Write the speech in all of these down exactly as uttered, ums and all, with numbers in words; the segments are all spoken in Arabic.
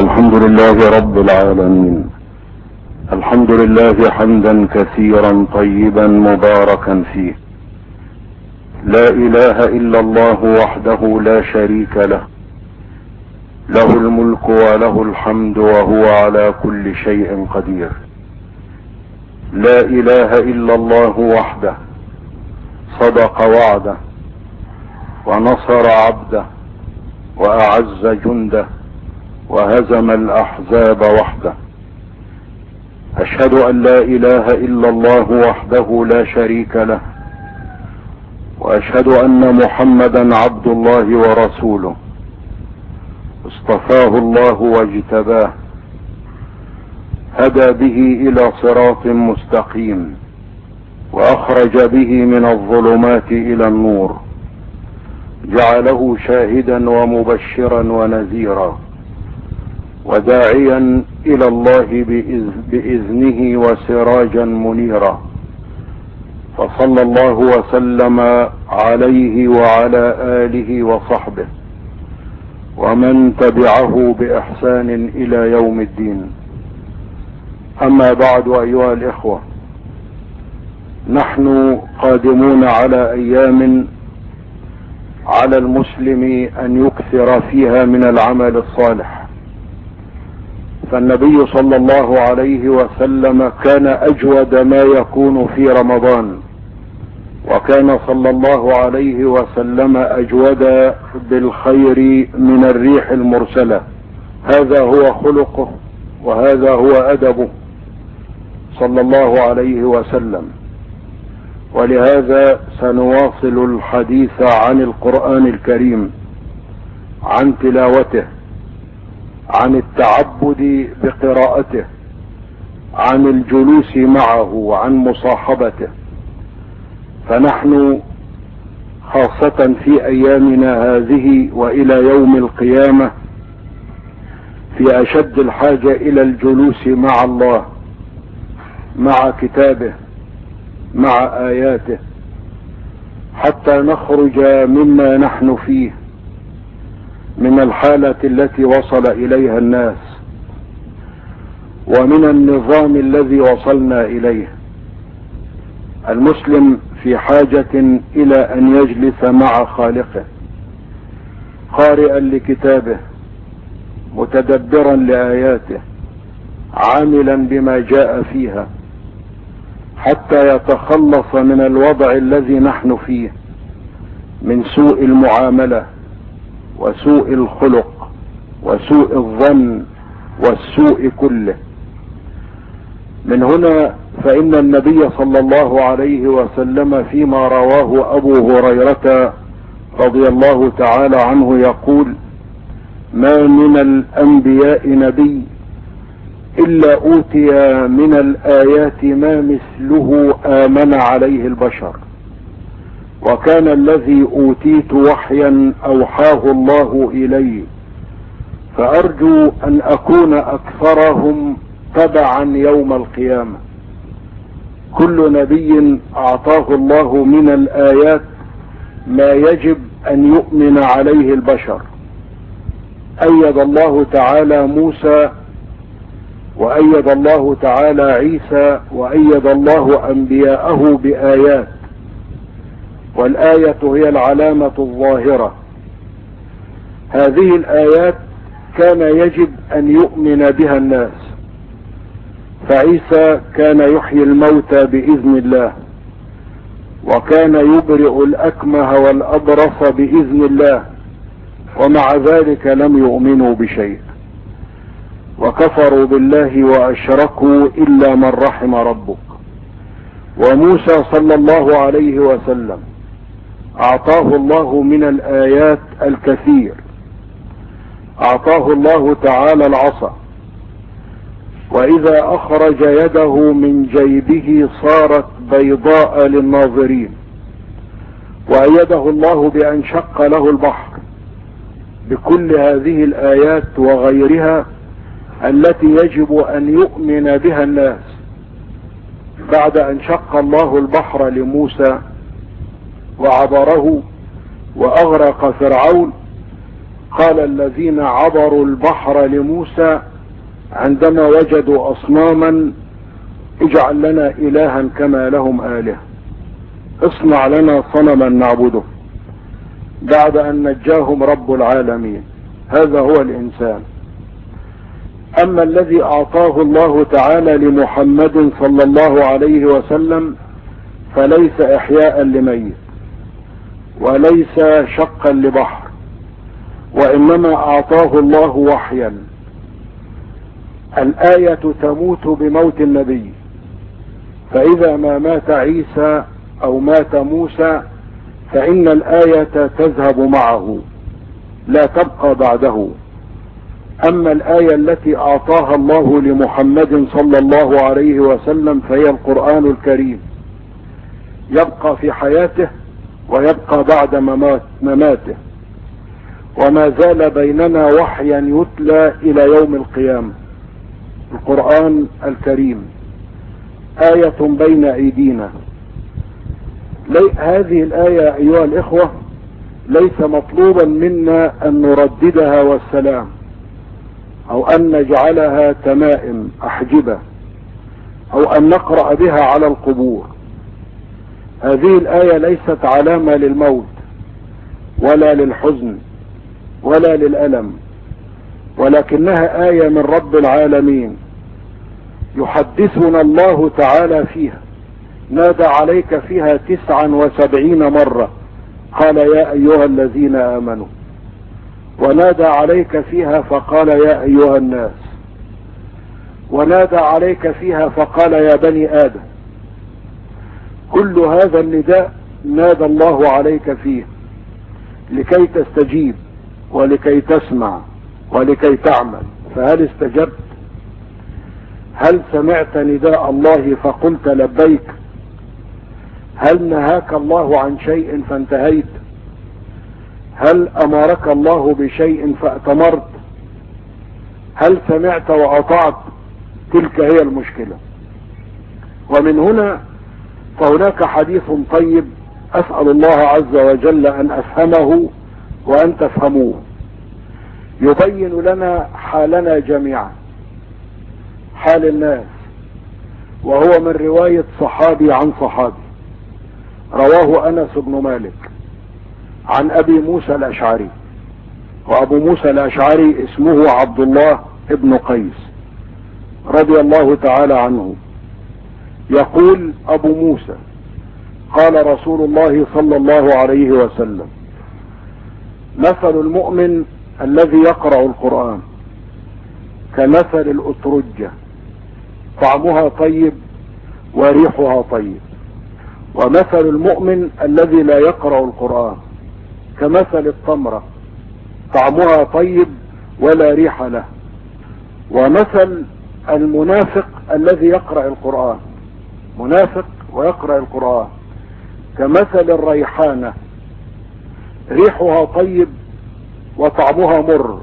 الحمد لله رب العالمين. الحمد لله حمدا كثيرا طيبا مباركا فيه. لا اله الا الله وحده لا شريك له، له الملك وله الحمد وهو على كل شيء قدير. لا اله الا الله وحده، صدق وعده ونصر عبده واعز جنده وهزم الاحزاب وحده. اشهد ان لا اله الا الله وحده لا شريك له، واشهد ان محمدا عبد الله ورسوله، اصطفاه الله واجتباه، هدى به الى صراط مستقيم، واخرج به من الظلمات الى النور، جعله شاهدا ومبشرا ونذيرا، وداعيا الى الله باذنه وسراجا منيرا. فصلى الله وسلم عليه وعلى اله وصحبه ومن تبعه باحسان الى يوم الدين. اما بعد، ايها الاخوة، نحن قادمون على ايام على المسلم ان يكثر فيها من العمل الصالح. فالنبي صلى الله عليه وسلم كان اجود ما يكون في رمضان، وكان صلى الله عليه وسلم اجود بالخير من الريح المرسلة. هذا هو خلقه وهذا هو ادبه صلى الله عليه وسلم. ولهذا سنواصل الحديث عن القرآن الكريم، عن تلاوته، عن التعبد بقراءته، عن الجلوس معه وعن مصاحبته. فنحن خاصة في ايامنا هذه والى يوم القيامة في اشد الحاجة الى الجلوس مع الله، مع كتابه، مع اياته، حتى نخرج مما نحن فيه من الحالة التي وصل اليها الناس، ومن النظام الذي وصلنا اليه. المسلم في حاجة الى ان يجلس مع خالقه، قارئا لكتابه، متدبرا لآياته، عاملا بما جاء فيها، حتى يتخلص من الوضع الذي نحن فيه من سوء المعاملة وسوء الخلق وسوء الظن والسوء كله. من هنا فإن النبي صلى الله عليه وسلم فيما رواه أبو هريرة رضي الله تعالى عنه يقول: ما من الأنبياء نبي إلا أوتي من الآيات ما مثله آمن عليه البشر، وكان الذي أوتيت وحيا أوحاه الله إلي، فأرجو أن أكون أكثرهم تبعا يوم القيامة. كل نبي أعطاه الله من الآيات ما يجب أن يؤمن عليه البشر. أيد الله تعالى موسى، وأيد الله تعالى عيسى، وأيد الله أنبياءه بآيات، والآية هي العلامة الظاهرة. هذه الآيات كان يجب أن يؤمن بها الناس. فعيسى كان يحيي الموتى بإذن الله، وكان يبرئ الأكمه والأبرص بإذن الله، ومع ذلك لم يؤمنوا بشيء، وكفروا بالله وأشركوا إلا من رحم ربك. وموسى صلى الله عليه وسلم أعطاه الله من الآيات الكثير. أعطاه الله تعالى العصا، وإذا أخرج يده من جيبه صارت بيضاء للناظرين. وأيده الله بأن شق له البحر. بكل هذه الآيات وغيرها التي يجب أن يؤمن بها الناس. بعد أن شق الله البحر لموسى وعبره وأغرق فرعون، قال الذين عبروا البحر لموسى عندما وجدوا أصناما: اجعل لنا إلها كما لهم آلهة، اصنع لنا صنما نعبده، بعد أن نجاهم رب العالمين. هذا هو الإنسان. أما الذي أعطاه الله تعالى لمحمد صلى الله عليه وسلم فليس إحياء لميت وليس شقا لبحر، وإنما أعطاه الله وحيا. الآية تموت بموت النبي، فإذا ما مات عيسى أو مات موسى فإن الآية تذهب معه لا تبقى بعده. أما الآية التي أعطاها الله لمحمد صلى الله عليه وسلم فهي القرآن الكريم، يبقى في حياته ويبقى بعد مماته، وما زال بيننا وحيا يتلى إلى يوم القيامة. القرآن الكريم آية بين أيدينا. هذه الآية أيها الإخوة ليس مطلوبا منا أن نرددها والسلام، أو أن نجعلها تمائم أحجبة، أو أن نقرأ بها على القبور. هذه الآية ليست علامة للموت ولا للحزن ولا للألم، ولكنها آية من رب العالمين يحدثنا الله تعالى فيها. نادى عليك فيها تسعا وسبعين مرة، قال يا أيها الذين آمنوا، ونادى عليك فيها فقال يا أيها الناس، ونادى عليك فيها فقال يا بني آدم. كل هذا النداء نادى الله عليك فيه لكي تستجيب ولكي تسمع ولكي تعمل. فهل استجبت؟ هل سمعت نداء الله فقلت لبيك؟ هل نهاك الله عن شيء فانتهيت؟ هل أمرك الله بشيء فأتمرت؟ هل سمعت وأطعت؟ تلك هي المشكلة. ومن هنا فهناك حديث طيب أسأل الله عز وجل أن أفهمه وأن تفهموه، يبين لنا حالنا جميعا، حال الناس، وهو من رواية صحابي عن صحابي، رواه أنس بن مالك عن أبي موسى الأشعري. وأبو موسى الأشعري اسمه عبد الله ابن قيس رضي الله تعالى عنه. يقول أبو موسى: قال رسول الله صلى الله عليه وسلم: مثل المؤمن الذي يقرأ القرآن كمثل الأترجة، طعمها طيب وريحها طيب. ومثل المؤمن الذي لا يقرأ القرآن كمثل التمرة، طعمها طيب ولا ريح له. ومثل المنافق الذي يقرأ القرآن، منافق ويقرأ القرآن، كمثل الريحانة، ريحها طيب وطعمها مر.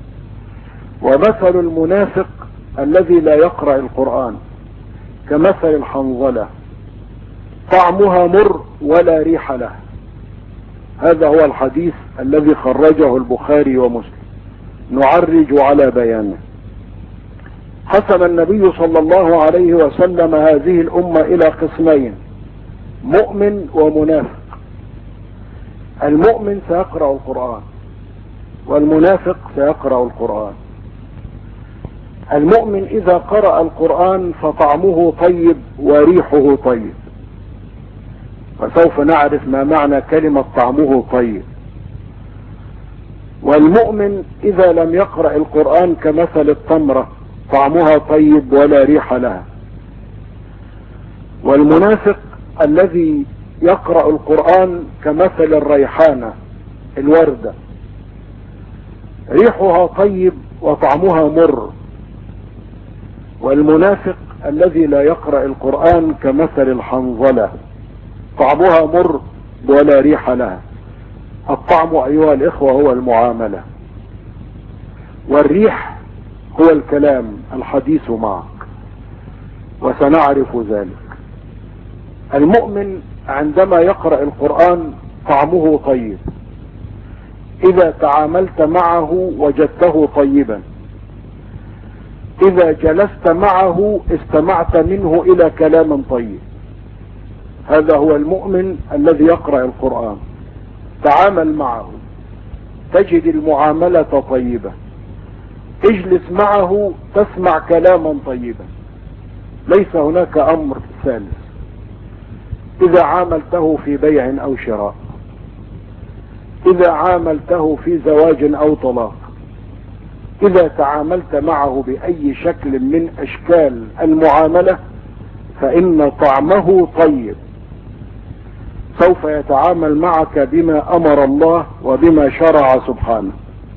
ومثل المنافق الذي لا يقرأ القرآن كمثل الحنظلة، طعمها مر ولا ريح له. هذا هو الحديث الذي خرجه البخاري ومسلم. نعرج على بيانه. قسم النبي صلى الله عليه وسلم هذه الأمة إلى قسمين: مؤمن ومنافق. المؤمن سيقرأ القرآن، والمنافق سيقرأ القرآن. المؤمن إذا قرأ القرآن فطعمه طيب وريحه طيب، وسوف نعرف ما معنى كلمة طعمه طيب. والمؤمن إذا لم يقرأ القرآن كمثل التمرة، طعمها طيب ولا ريح لها. والمنافق الذي يقرأ القرآن كمثل الريحانة، الوردة، ريحها طيب وطعمها مر. والمنافق الذي لا يقرأ القرآن كمثل الحنظلة، طعمها مر ولا ريح لها. الطعم أيها الإخوة هو المعاملة، والريح هو الكلام الحديث معك، وسنعرف ذلك. المؤمن عندما يقرأ القرآن طعمه طيب، إذا تعاملت معه وجدته طيبا، إذا جلست معه استمعت منه إلى كلام طيب. هذا هو المؤمن الذي يقرأ القرآن. تعامل معه تجد المعاملة طيبة، اجلس معه تسمع كلاما طيبا، ليس هناك أمر ثالث. إذا عاملته في بيع أو شراء، إذا عاملته في زواج أو طلاق، إذا تعاملت معه بأي شكل من أشكال المعاملة فإن طعمه طيب، سوف يتعامل معك بما أمر الله وبما شرع سبحانه.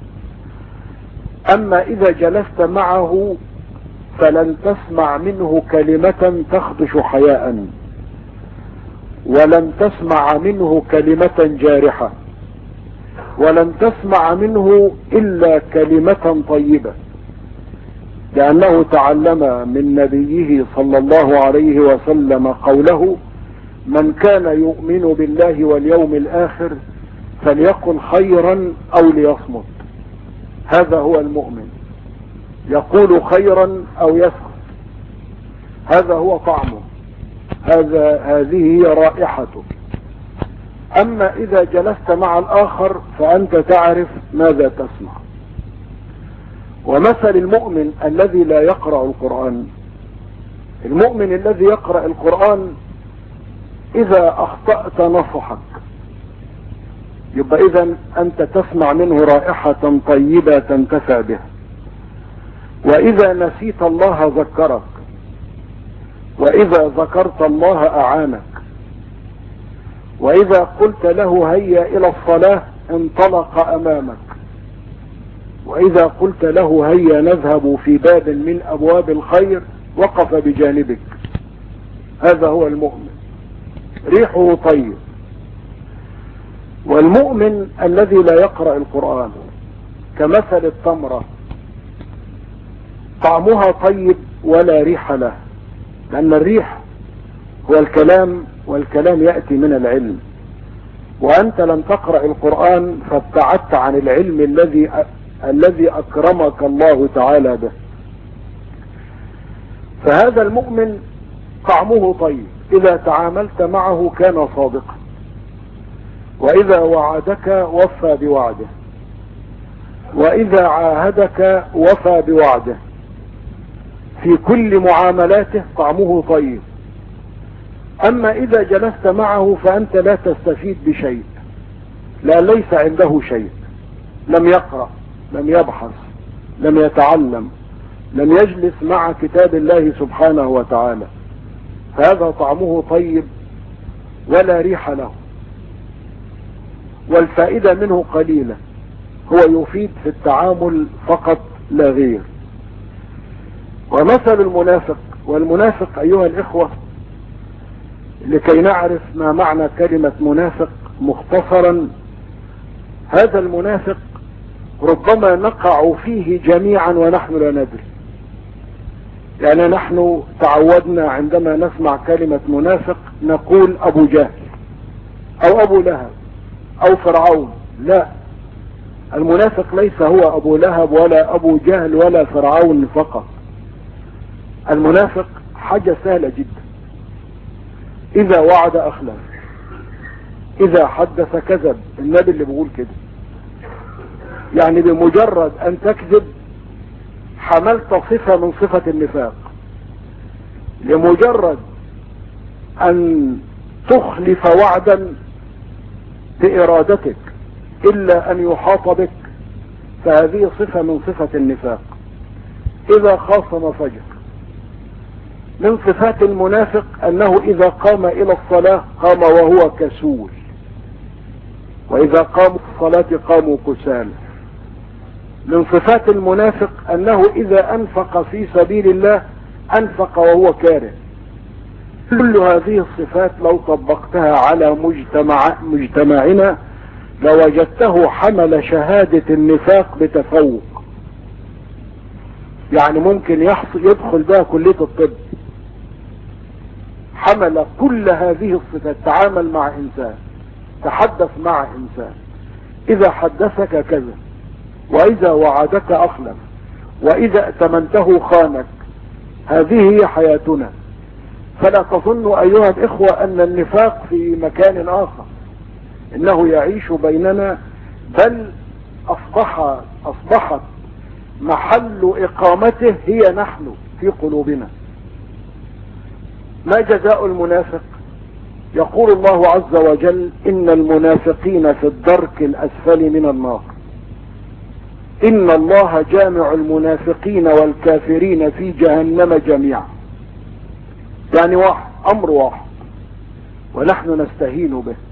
أما إذا جلست معه فلن تسمع منه كلمة تخدش حياء، ولن تسمع منه كلمة جارحة، ولن تسمع منه إلا كلمة طيبة، لأنه تعلم من نبيه صلى الله عليه وسلم قوله: من كان يؤمن بالله واليوم الآخر فليقل خيرا أو ليصمت. هذا هو المؤمن، يقول خيرا أو يسكت، هذا هو طعمه، هذا هذه هي رائحته. أما إذا جلست مع الآخر فأنت تعرف ماذا تسمع. ومثل المؤمن الذي لا يقرأ القرآن، المؤمن الذي يقرأ القرآن إذا أخطأت نصحك، يبقى إذن أنت تسمع منه رائحة طيبة تنتفع بها. وإذا نسيت الله ذكرك، وإذا ذكرت الله أعانك، وإذا قلت له هيا إلى الصلاة انطلق أمامك، وإذا قلت له هيا نذهب في باب من أبواب الخير وقف بجانبك. هذا هو المؤمن، ريحه طيب. والمؤمن الذي لا يقرأ القرآن كمثل التمرة، طعمها طيب ولا ريح له، لأن الريح هو الكلام، والكلام يأتي من العلم، وأنت لم تقرأ القرآن فابتعدت عن العلم الذي الذي أكرمك الله تعالى به. فهذا المؤمن طعمه طيب، إذا تعاملت معه كان صادقا، وإذا وعدك وفى بوعده، وإذا عاهدك وفى بوعده. في كل معاملاته طعمه طيب. أما إذا جلست معه فأنت لا تستفيد بشيء، لا ليس عنده شيء، لم يقرأ، لم يبحث، لم يتعلم، لم يجلس مع كتاب الله سبحانه وتعالى، فهذا طعمه طيب ولا ريح له، والفائدة منه قليلة، هو يفيد في التعامل فقط لا غير. ومثل المنافق، والمنافق أيها الإخوة لكي نعرف ما معنى كلمة منافق مختصرا، هذا المنافق ربما نقع فيه جميعا ونحن لا ندري. يعني نحن تعودنا عندما نسمع كلمة منافق نقول أبو جهل أو أبو لهب أو فرعون. لا، المنافق ليس هو أبو لهب ولا أبو جهل ولا فرعون فقط. المنافق حاجة سهلة جدا، إذا وعد أخلف، إذا حدث كذب. النبي اللي بيقول كده، يعني بمجرد أن تكذب حملت صفة من صفة النفاق، لمجرد أن تخلف وعدا بإرادتك إلا أن يحاط بك فهذه صفة من صفة النفاق. إذا خاصم فجر. من صفات المنافق أنه إذا قام إلى الصلاة قام وهو كسول، وإذا قاموا الصلاة قاموا كسالى. من صفات المنافق أنه إذا أنفق في سبيل الله أنفق وهو كاره. كل هذه الصفات لو طبقتها على مجتمع مجتمعنا لوجدته حمل شهادة النفاق بتفوق. يعني ممكن يحصل يدخل بها كلية الطب، حمل كل هذه الصفات، تعامل مع إنسان، تحدث مع إنسان، اذا حدثك كذا، واذا وعدك اخلف، واذا ائتمنته خانك. هذه هي حياتنا. فلا تظنوا ايها الاخوة ان النفاق في مكان اخر، انه يعيش بيننا، بل اصبح اصبحت محل اقامته هي نحن في قلوبنا. ما جزاء المنافق؟ يقول الله عز وجل: ان المنافقين في الدرك الاسفل من النار، ان الله جامع المنافقين والكافرين في جهنم جميعا. يعني واحد، امر واحد، ونحن نستهين به.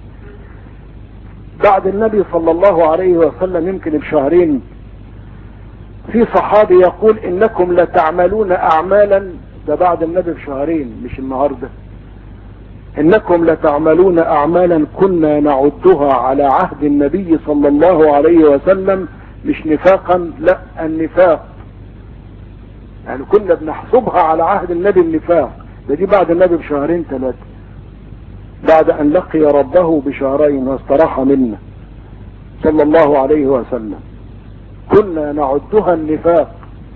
بعد النبي صلى الله عليه وسلم يمكن بشهرين، في صحابي يقول: انكم لتعملون اعمالا، ده بعد النبي بشهرين مش النهارده، انكم لتعملون اعمالا كنا نعدها على عهد النبي صلى الله عليه وسلم، مش نفاقا، لا النفاق، يعني كنا بنحسبها على عهد النبي النفاق. ده دي بعد النبي بشهرين ثلاثة، بعد ان لقي ربه بشهرين واستراح منا صلى الله عليه وسلم، كنا نعدها النفاق.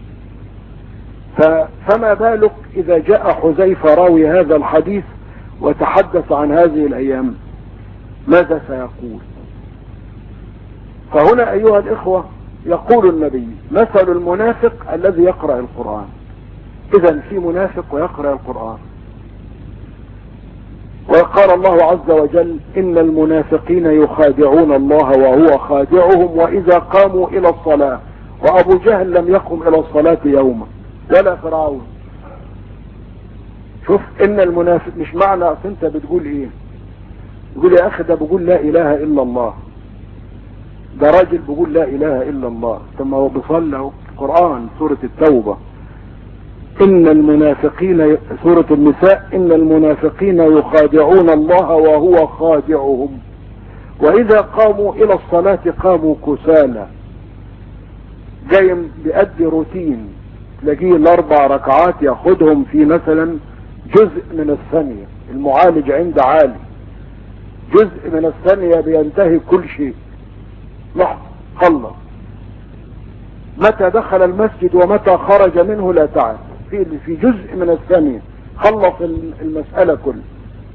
فما بالك اذا جاء حذيفة راوي هذا الحديث وتحدث عن هذه الايام، ماذا سيقول؟ فهنا ايها الاخوة يقول النبي: مثل المنافق الذي يقرأ القرآن. اذا في منافق ويقرأ القرآن. وقال الله عز وجل: ان المنافقين يخادعون الله وهو خادعهم واذا قاموا الى الصلاة. وابو جهل لم يقم الى الصلاة يوما، ولا فرعون. شوف، ان المنافق مش معنى اصل انت بتقول ايه، تقول يا اخي ده بقول لا اله الا الله، ده راجل بقول لا اله الا الله، ثم هو بيصلي القرآن سورة التوبة: ان المنافقين، سورة النساء: ان المنافقين يخادعون الله وهو خادعهم واذا قاموا الى الصلاة قاموا كسالى. جاي بيأدي روتين، تلاقيه الاربع ركعات ياخدهم في مثلا جزء من الثانية، المعالج عند عالي، جزء من الثانية بينتهي كل شيء، لحظة خلص. متى دخل المسجد ومتى خرج منه لا تعرف، في في جزء من الثانية خلص المسألة كلها،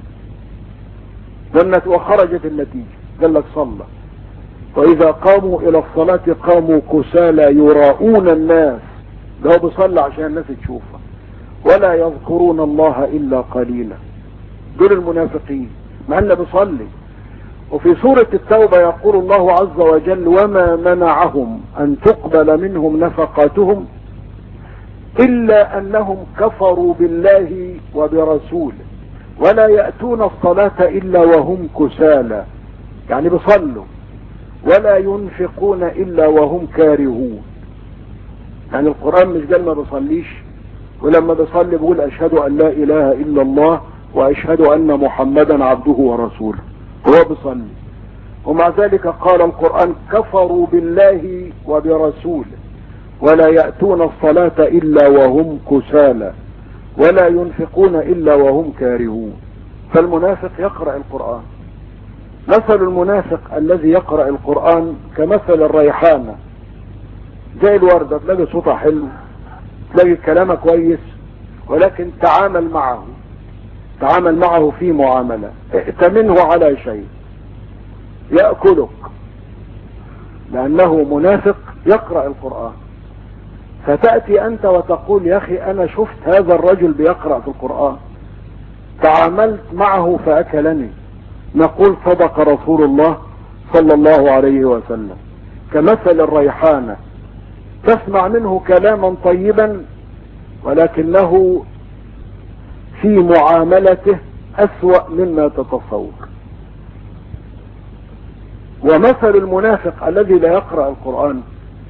وخرجت النتيجة، قال لك صلى. واذا قاموا الى الصلاة قاموا كسالى يراؤون الناس، ده هو بيصلي عشان الناس تشوفه، ولا يذكرون الله الا قليلا. دول المنافقين مع انه بيصلي. وفي سورة التوبة يقول الله عز وجل: وما منعهم ان تقبل منهم نفقاتهم الا انهم كفروا بالله وبرسوله ولا يأتون الصلاة الا وهم كسالى، يعني بيصلوا، ولا ينفقون الا وهم كارهون. يعني القرآن مش قال ما بيصليش، ولما بيصلي بيقول: اشهد ان لا اله الا الله واشهد ان محمدا عبده ورسوله، هو بيصلي. ومع ذلك قال القرآن: كفروا بالله وبرسوله ولا يأتون الصلاة الا وهم كسالى ولا ينفقون الا وهم كارهون. فالمنافق يقرأ القرآن. مثل المنافق الذي يقرأ القرآن كمثل الريحانة، زي الوردة، تلاقي صوتها حلو، تلاقي كلامه كويس، ولكن تعامل معه تعامل معه في معاملة، ائتمنه على شيء يأكلك، لأنه منافق يقرأ القرآن. فتأتي أنت وتقول: يا أخي أنا شفت هذا الرجل بيقرأ في القرآن، تعاملت معه فأكلني. نقول: صدق رسول الله صلى الله عليه وسلم، كمثل الريحانة، تسمع منه كلاما طيبا ولكنه في معاملته أسوأ مما تتصور. ومثل المنافق الذي لا يقرأ القرآن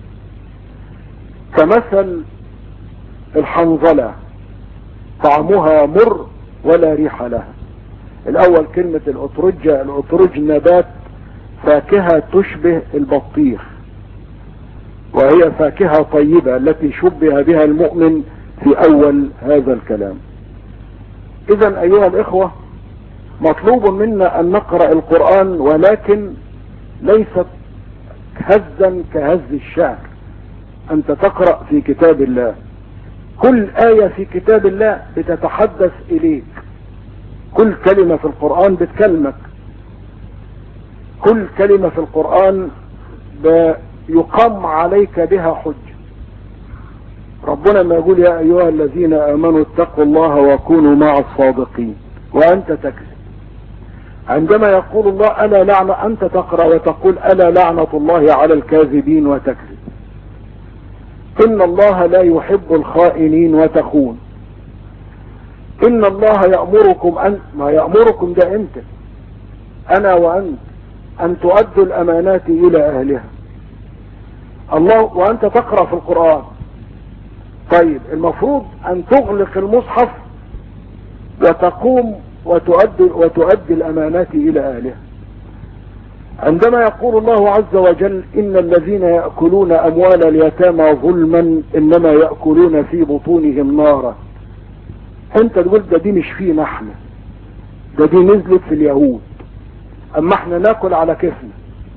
كمثل الحنظلة، طعمها مر ولا ريح لها. الاول كلمة الأترجة، الأترج نبات فاكهة تشبه البطيخ، وهي فاكهة طيبة التي شبه بها المؤمن في اول هذا الكلام. اذا ايها الاخوة، مطلوب منا ان نقرأ القرآن، ولكن ليست هزا كهز الشعر. انت تقرأ في كتاب الله، كل آية في كتاب الله بتتحدث اليك، كل كلمة في القرآن بتكلمك، كل كلمة في القرآن يقام عليك بها حجة. ربنا ما يقول يا ايها الذين امنوا اتقوا الله وكونوا مع الصادقين وانت تكذب. عندما يقول الله الا لعنة، انت تقرأ وتقول الا لعنة الله على الكاذبين وتكذب. ان الله لا يحب الخائنين وتخون. ان الله يأمركم ان ما يأمركم ده انت انا وانت ان تؤدوا الامانات الى اهلها. الله وانت تقرأ في القرآن. طيب المفروض ان تغلق المصحف وتقوم وتؤدي, وتؤدي الامانات الى اهلها. عندما يقول الله عز وجل ان الذين يأكلون اموال اليتامى ظلما انما يأكلون في بطونهم نارا، انت تقول ده دي مش فينا احنا، ده دي نزلت في اليهود، اما احنا ناكل على كيفنا.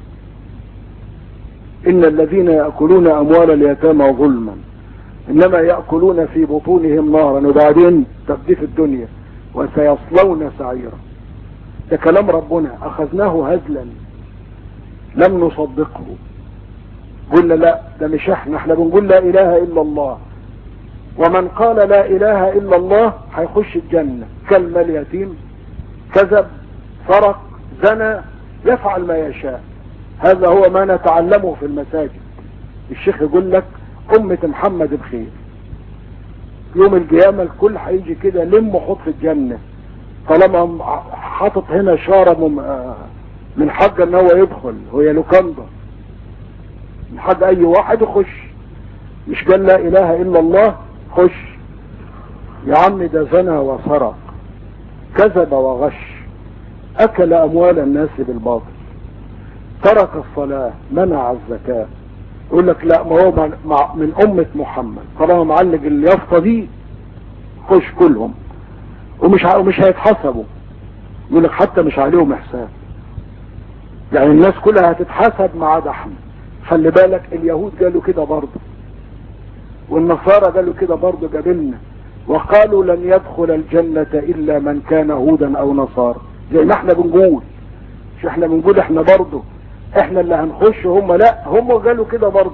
ان الذين يأكلون اموال اليتامى ظلما انما يأكلون في بطونهم نارا وبعدين تبدي في الدنيا وسيصلون سعيرا. ده كلام ربنا اخذناه هزلا لم نصدقه. قلنا لا ده مش احنا، احنا بنقول لا اله الا الله، ومن قال لا اله الا الله هيخش الجنة. كلم اليتيم، كذب، سرق، زنى، يفعل ما يشاء. هذا هو ما نتعلمه في المساجد. الشيخ يقول لك أمة محمد بخير، يوم القيامة الكل هيجي كده لم حط في الجنة، طالما حاطط هنا شارة من حق ان هو يدخل، هي لوكاندا من حق اي واحد يخش. مش قال لا اله الا الله خش. يا عم ده زنى وسرق، كذب وغش، اكل اموال الناس بالباطل، ترك الصلاة، منع الزكاة. يقول لك لا ما هو من امة محمد، طالما معلق اليافطة دي خش كلهم، ومش ومش هيتحسبوا. يقول لك حتى مش عليهم حساب، يعني الناس كلها هتتحاسب ما عدا احنا. خلي بالك اليهود قالوا كده برضه، والنصارى قالوا كده برضه قبلنا، وقالوا لن يدخل الجنة الا من كان هودا او نصارى. زي ما احنا بنقول، مش احنا بنقول احنا برضه احنا اللي هنخش، هم لا، هم قالوا كده برضه.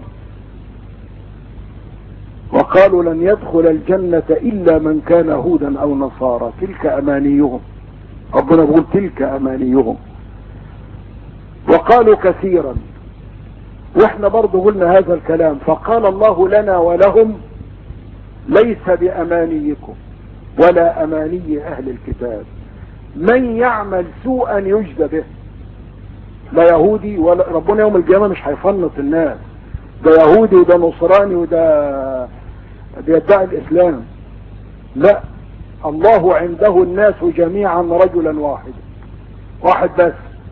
وقالوا لن يدخل الجنة الا من كان هودا او نصارى تلك امانيهم. ربنا بيقول تلك امانيهم. وقالوا كثيرا، واحنا برضه قلنا هذا الكلام. فقال الله لنا ولهم ليس بامانيكم ولا اماني اهل الكتاب، من يعمل سوءا يجزى به. لا يهودي ولا ربنا يوم القيامة مش هيفنط الناس، ده يهودي وده نصراني وده بيدعي الاسلام. لا، الله عنده الناس جميعا رجلا واحدا، واحد بس.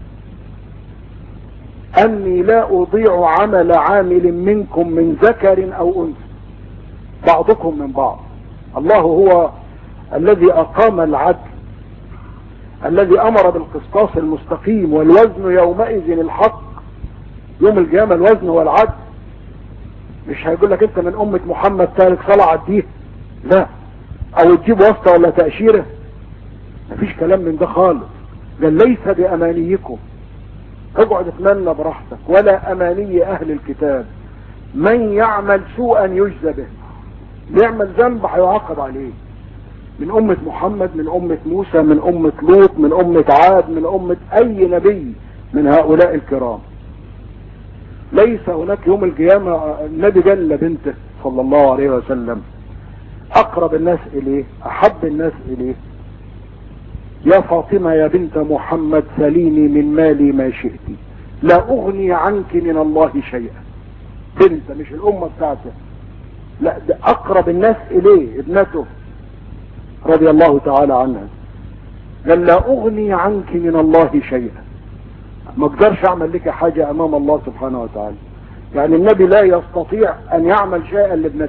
اني لا اضيع عمل عامل منكم من ذكر او انثى، بعضكم من بعض. الله هو الذي اقام العدل، الذي امر بالقسطاس المستقيم، والوزن يومئذ الحق. يوم القيامة الوزن والعدل. مش هيقول لك انت من امة محمد تارك صلاة عديه، لا، او تجيب واسطة ولا تأشيرة، مفيش كلام من ده خالص. قال ليس بامانيكم، اقعد اتمنى براحتك، ولا اماني اهل الكتاب، من يعمل سوءا يجزى به. يعمل ذنب هيعاقب عليه، من امة محمد، من امة موسى، من امة لوط، من امة عاد، من امة اي نبي من هؤلاء الكرام. ليس هناك يوم القيامة. النبي قال لبنته صلى الله عليه وسلم اقرب الناس اليه، احب الناس اليه، يا فاطمة يا بنت محمد سليني من مالي ما شئت لا اغني عنك من الله شيئا. بنت مش الامة بتاعته، لا، ده اقرب الناس اليه ابنته رضي الله تعالى عنها. قال لا اغني عنك من الله شيئا، ما اقدرش اعمل لك حاجة امام الله سبحانه وتعالى. يعني النبي لا يستطيع ان يعمل شيئا لابنته،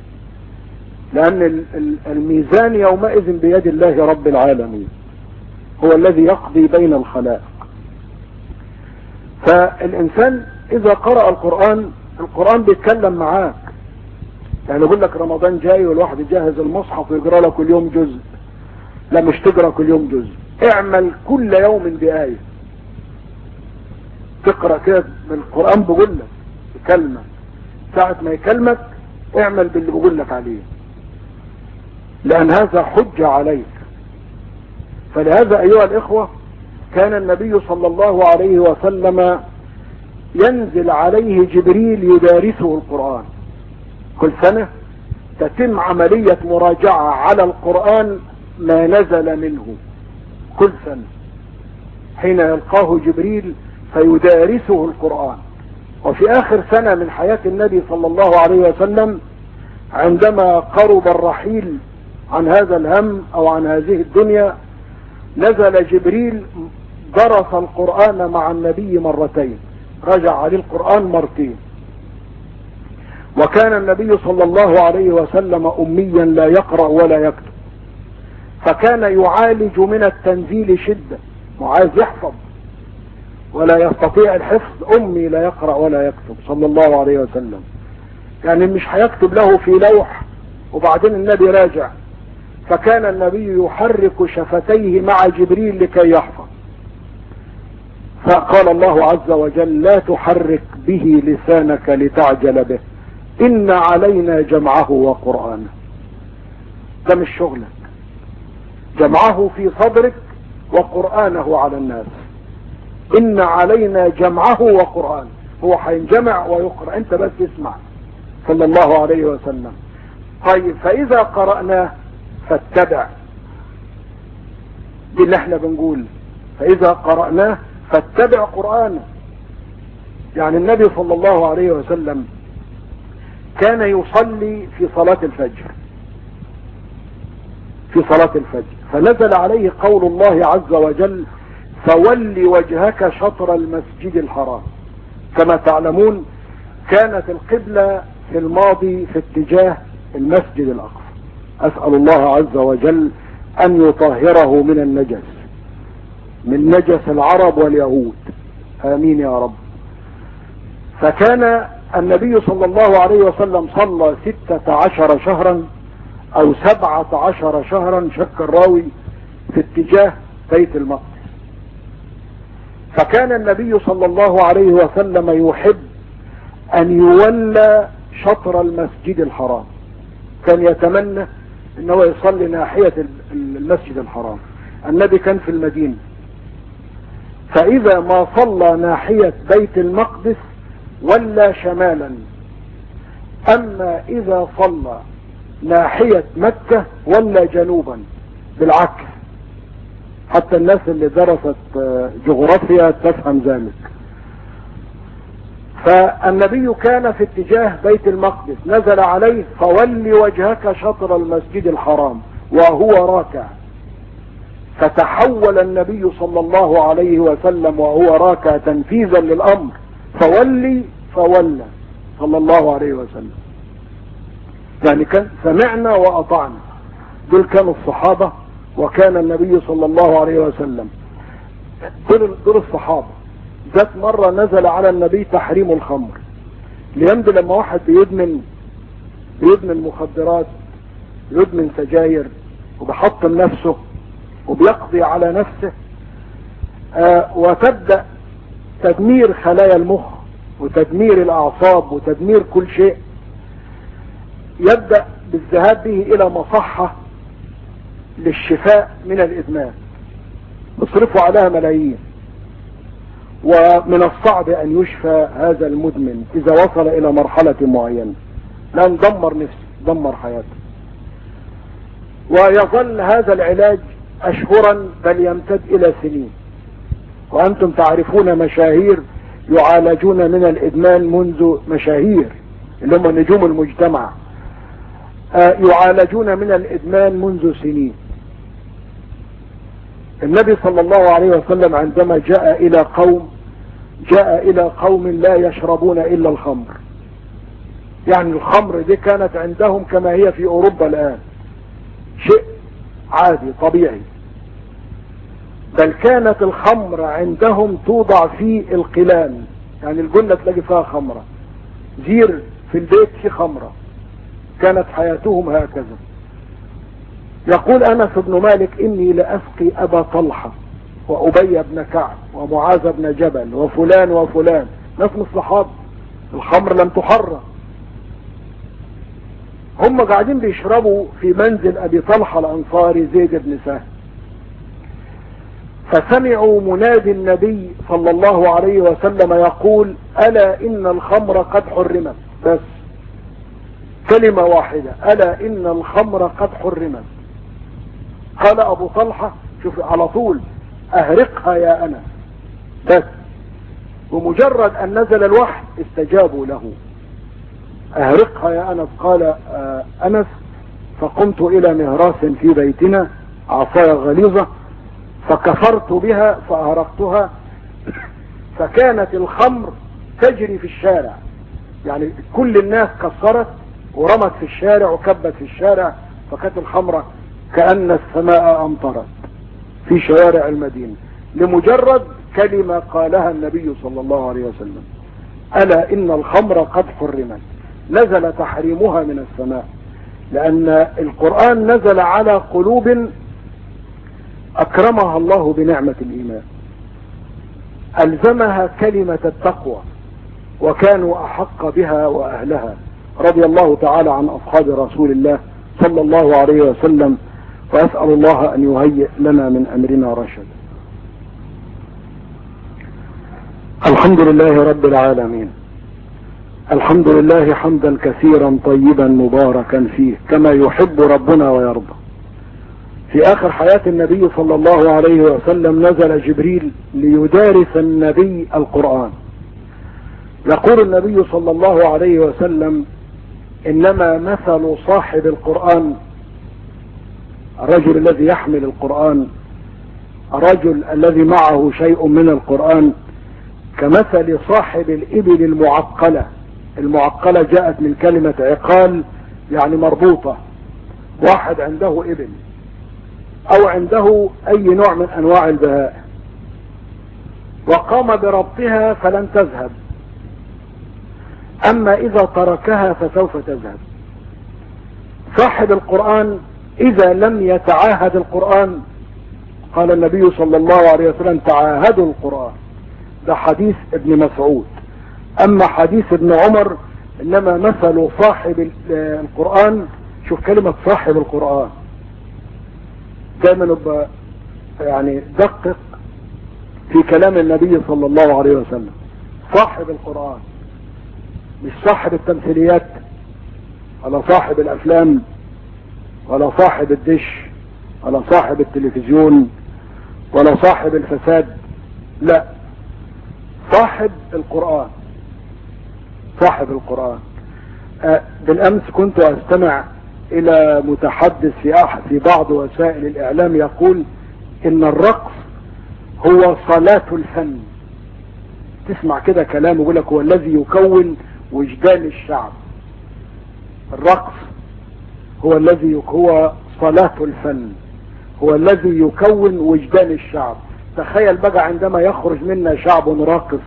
لان الميزان يومئذ بيد الله رب العالمين، هو الذي يقضي بين الخلائق. فالانسان اذا قرأ القرآن، القرآن بيتكلم معاك. يعني يقول لك رمضان جاي والواحد يجهز المصحف ويقرأ له كل يوم جزء. لا، مش تقرأ كل يوم جزء، اعمل كل يوم بآية. تقرأ كده من القرآن بيقول لك كلمة، ساعة ما يكلمك اعمل باللي بيقول لك عليه، لأن هذا حجة عليك. فلهذا أيها الإخوة، كان النبي صلى الله عليه وسلم ينزل عليه جبريل يدارسه القرآن. كل سنة تتم عملية مراجعة على القرآن ما نزل منه كل سنة، حين يلقاه جبريل فيدارسه القرآن. وفي آخر سنة من حياة النبي صلى الله عليه وسلم، عندما قرب الرحيل عن هذا الهم أو عن هذه الدنيا، نزل جبريل درس القرآن مع النبي مرتين، رجع عليه القرآن مرتين. وكان النبي صلى الله عليه وسلم أميا لا يقرأ ولا يكتب، فكان يعالج من التنزيل شدة، وعايز يحفظ ولا يستطيع الحفظ. أمي لا يقرأ ولا يكتب صلى الله عليه وسلم، يعني مش هيكتب له في لوح وبعدين النبي راجع. فكان النبي يحرك شفتيه مع جبريل لكي يحفظ. فقال الله عز وجل: لا تحرك به لسانك لتعجل به، إن علينا جمعه وقرآنه. ده مش شغلك، جمعه في صدرك وقرآنه على الناس. إن علينا جمعه وقرآنه، هو هينجمع ويقرأ، انت بس اسمع صلى الله عليه وسلم. طيب، فإذا قرأناه فاتبع، دي اللي احنا بنقول، فإذا قرأناه فاتبع قرآنه. يعني النبي صلى الله عليه وسلم كان يصلي في صلاة الفجر، في صلاة الفجر فنزل عليه قول الله عز وجل: فول وجهك شطر المسجد الحرام. كما تعلمون كانت القبلة في الماضي في اتجاه المسجد الأقصى. أسأل الله عز وجل أن يطهره من النجس، من نجس العرب واليهود، آمين يا رب. فكان النبي صلى الله عليه وسلم صلى ستة عشر شهرا أو سبعة عشر شهرا، شك الراوي، في اتجاه بيت المقدس. فكان النبي صلى الله عليه وسلم يحب أن يولى شطر المسجد الحرام، كان يتمنى أنه يصلي ناحية المسجد الحرام. النبي كان في المدينة، فإذا ما صلى ناحية بيت المقدس ولى شمالا، أما إذا صلى ناحية مكة ولى جنوبا، بالعكس. حتى الناس اللي درست جغرافيا تفهم ذلك. فالنبي كان في اتجاه بيت المقدس، نزل عليه: فول وجهك شطر المسجد الحرام، وهو راكع. فتحول النبي صلى الله عليه وسلم وهو راكع تنفيذا للأمر، فولي فولى صلى الله عليه وسلم. يعني كان سمعنا وأطعنا، دول كانوا الصحابة. وكان النبي صلى الله عليه وسلم دول الصحابة. ذات مرة نزل على النبي تحريم الخمر، ليمضي لما واحد بيدمن بيدمن مخدرات، يدمن سجاير، وبحطم نفسه وبيقضي على نفسه، آه وتبدأ تدمير خلايا المخ وتدمير الأعصاب وتدمير كل شيء. يبدأ بالذهاب به إلى مصحة للشفاء من الإدمان، يصرفوا عليها ملايين. ومن الصعب أن يشفى هذا المدمن إذا وصل إلى مرحلة معينة، لأن دمر نفسه، دمر حياته. ويظل هذا العلاج أشهرا بل يمتد إلى سنين. وأنتم تعرفون مشاهير يعالجون من الإدمان منذ، مشاهير اللي هم نجوم المجتمع، يعالجون من الإدمان منذ سنين. النبي صلى الله عليه وسلم عندما جاء إلى قوم جاء إلى قوم لا يشربون إلا الخمر. يعني الخمر دي كانت عندهم كما هي في أوروبا الآن، شيء عادي طبيعي. بل كانت الخمر عندهم توضع في القلال يعني الجنة تلاقي فيها خمرة، زير في البيت في خمرة. كانت حياتهم هكذا. يقول أنس بن مالك إني لأسقي أبا طلحة وأبي بن كعب ومعاذ بن جبل وفلان وفلان، ناس من الصحابة، الخمر لم تحرم، هم قاعدين بيشربوا في منزل أبي طلحة الأنصاري زيد بن سهل. فسمعوا منادي النبي صلى الله عليه وسلم يقول ألا إن الخمر قد حرمت، بس كلمة واحدة، ألا إن الخمر قد حرمت. قال أبو طلحة شوف على طول أهرقها يا أنس، بس بمجرد أن نزل الوحي استجابوا له، أهرقها يا أنس. قال آه أنس فقمت إلى مهراس في بيتنا عصايا غليظة فكفرت بها فأهرقتها، فكانت الخمر تجري في الشارع، يعني كل الناس كسرت ورمت في الشارع وكبت في الشارع، فكانت الخمرة كأن السماء أمطرت في شوارع المدينة لمجرد كلمة قالها النبي صلى الله عليه وسلم، ألا إن الخمر قد حرمت. نزل تحريمها من السماء، لأن القرآن نزل على قلوب أكرمها الله بنعمة الإيمان، ألزمها كلمة التقوى وكانوا أحق بها وأهلها، رضي الله تعالى عن أصحاب رسول الله صلى الله عليه وسلم. وأسأل الله أن يهيئ لنا من أمرنا رشدا. الحمد لله رب العالمين، الحمد لله حمدا كثيرا طيبا مباركا فيه كما يحب ربنا ويرضى. في آخر حياة النبي صلى الله عليه وسلم نزل جبريل ليدارس النبي القرآن. يقول النبي صلى الله عليه وسلم إنما مثل صاحب القرآن، الرجل الذي يحمل القرآن، الرجل الذي معه شيء من القرآن، كمثل صاحب الإبل المعقلة. المعقلة جاءت من كلمة عقال يعني مربوطة، واحد عنده إبل أو عنده أي نوع من أنواع البهائم وقام بربطها فلن تذهب، أما إذا تركها فسوف تذهب. صاحب القرآن إذا لم يتعاهد القرآن، قال النبي صلى الله عليه وسلم تعاهدوا القرآن، ده حديث ابن مسعود. أما حديث ابن عمر إنما مثل صاحب القرآن، شوف كلمة صاحب القرآن دائما نبقى يعني دقق في كلام النبي صلى الله عليه وسلم. صاحب القرآن مش صاحب التمثيليات ولا صاحب الأفلام ولا صاحب الدش ولا صاحب التلفزيون ولا صاحب الفساد، لا، صاحب القرآن. صاحب القرآن. أه بالأمس كنت أستمع إلى متحدث في أحد في بعض وسائل الإعلام يقول إن الرقص هو صلاة الفن. تسمع كده كلام يقول لك هو الذي يكون وجدان الشعب. الرقص هو الذي هو صلاة الفن، هو الذي يكون وجدان الشعب. تخيل بقى عندما يخرج منا شعب راقص.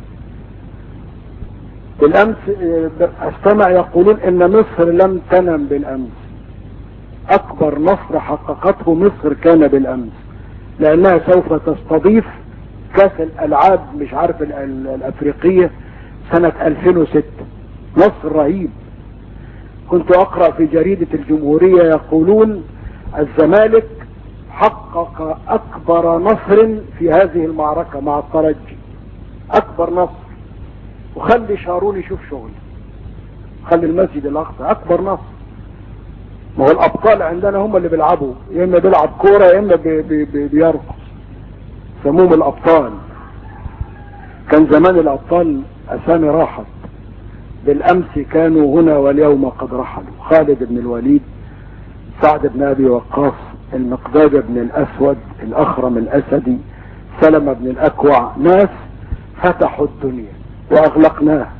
بالأمس استمع يقولون ان مصر لم تنم بالأمس، اكبر نصر حققته مصر كان بالأمس، لانها سوف تستضيف كاس الالعاب مش عارف الافريقية سنة ألفين وستة. نصر رهيب. كنت اقرأ في جريدة الجمهورية يقولون الزمالك حقق اكبر نصر في هذه المعركة مع الترجي، اكبر نصر. وخلي شارون يشوف شغل، خلي المسجد الاقصى اكبر نصر. ما هو الابطال عندنا هم اللي بيلعبوا، يا اما بيلعب كوره يا اما بي بي بي بيرقص، سموهم الابطال. كان زمان الابطال اسامي راحت، بالامس كانوا هنا واليوم قد رحلوا. خالد بن الوليد، سعد بن ابي وقاص، المقداد بن الاسود، الاخرم الاسدي، سلمة بن الاكوع، ناس فتحوا الدنيا واغلقناها.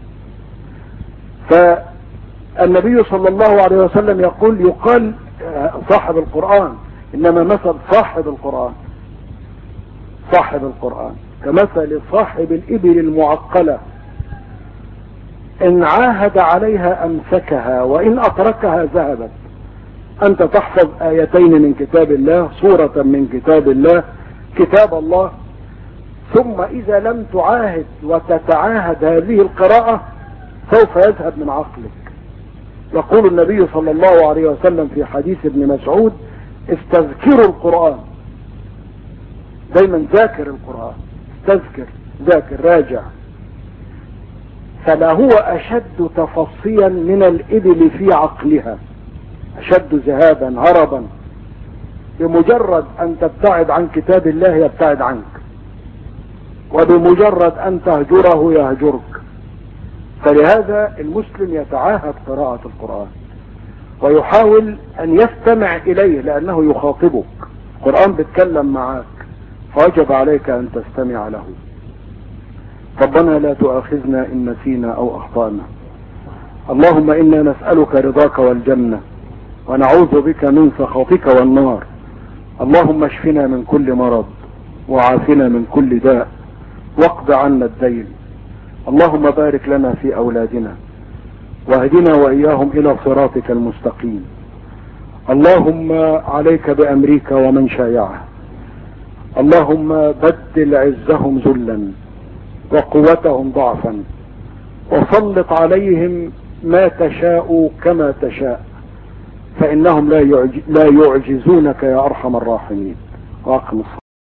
فالنبي صلى الله عليه وسلم يقول يقال صاحب القرآن، انما مثل صاحب القرآن. صاحب القرآن كمثل صاحب الإبل المعقلة إن عاهد عليها أمسكها وإن أتركها ذهبت. أنت تحفظ آيتين من كتاب الله، سورة من كتاب الله، كتاب الله، ثم إذا لم تعاهد وتتعاهد هذه القراءة سوف يذهب من عقلك. يقول النبي صلى الله عليه وسلم في حديث ابن مسعود: استذكروا القرآن، دايما ذاكر القرآن، استذكر، ذاكر، راجع. فلا هو أشد تفصيا من الإبل في عقلها، أشد ذهابا هربا. بمجرد أن تبتعد عن كتاب الله يبتعد عنك، وبمجرد أن تهجره يهجرك. فلهذا المسلم يتعاهد قراءة القرآن ويحاول أن يستمع إليه، لأنه يخاطبك، القرآن بيتكلم معك، فوجب عليك أن تستمع له. ربنا لا تؤاخذنا إن نسينا أو أخطأنا. اللهم إنا نسألك رضاك والجنة ونعوذ بك من سخطك والنار. اللهم اشفنا من كل مرض وعافنا من كل داء واقض عنا الدين. اللهم بارك لنا في أولادنا واهدنا وإياهم إلى صراطك المستقيم. اللهم عليك بأمريكا ومن شايعه. اللهم بدل عزهم ذلا وقوتهم ضعفا، وسلط عليهم ما تشاء كما تشاء، فإنهم لا يعجزونك يا أرحم الراحمين. وأقم الصلاة.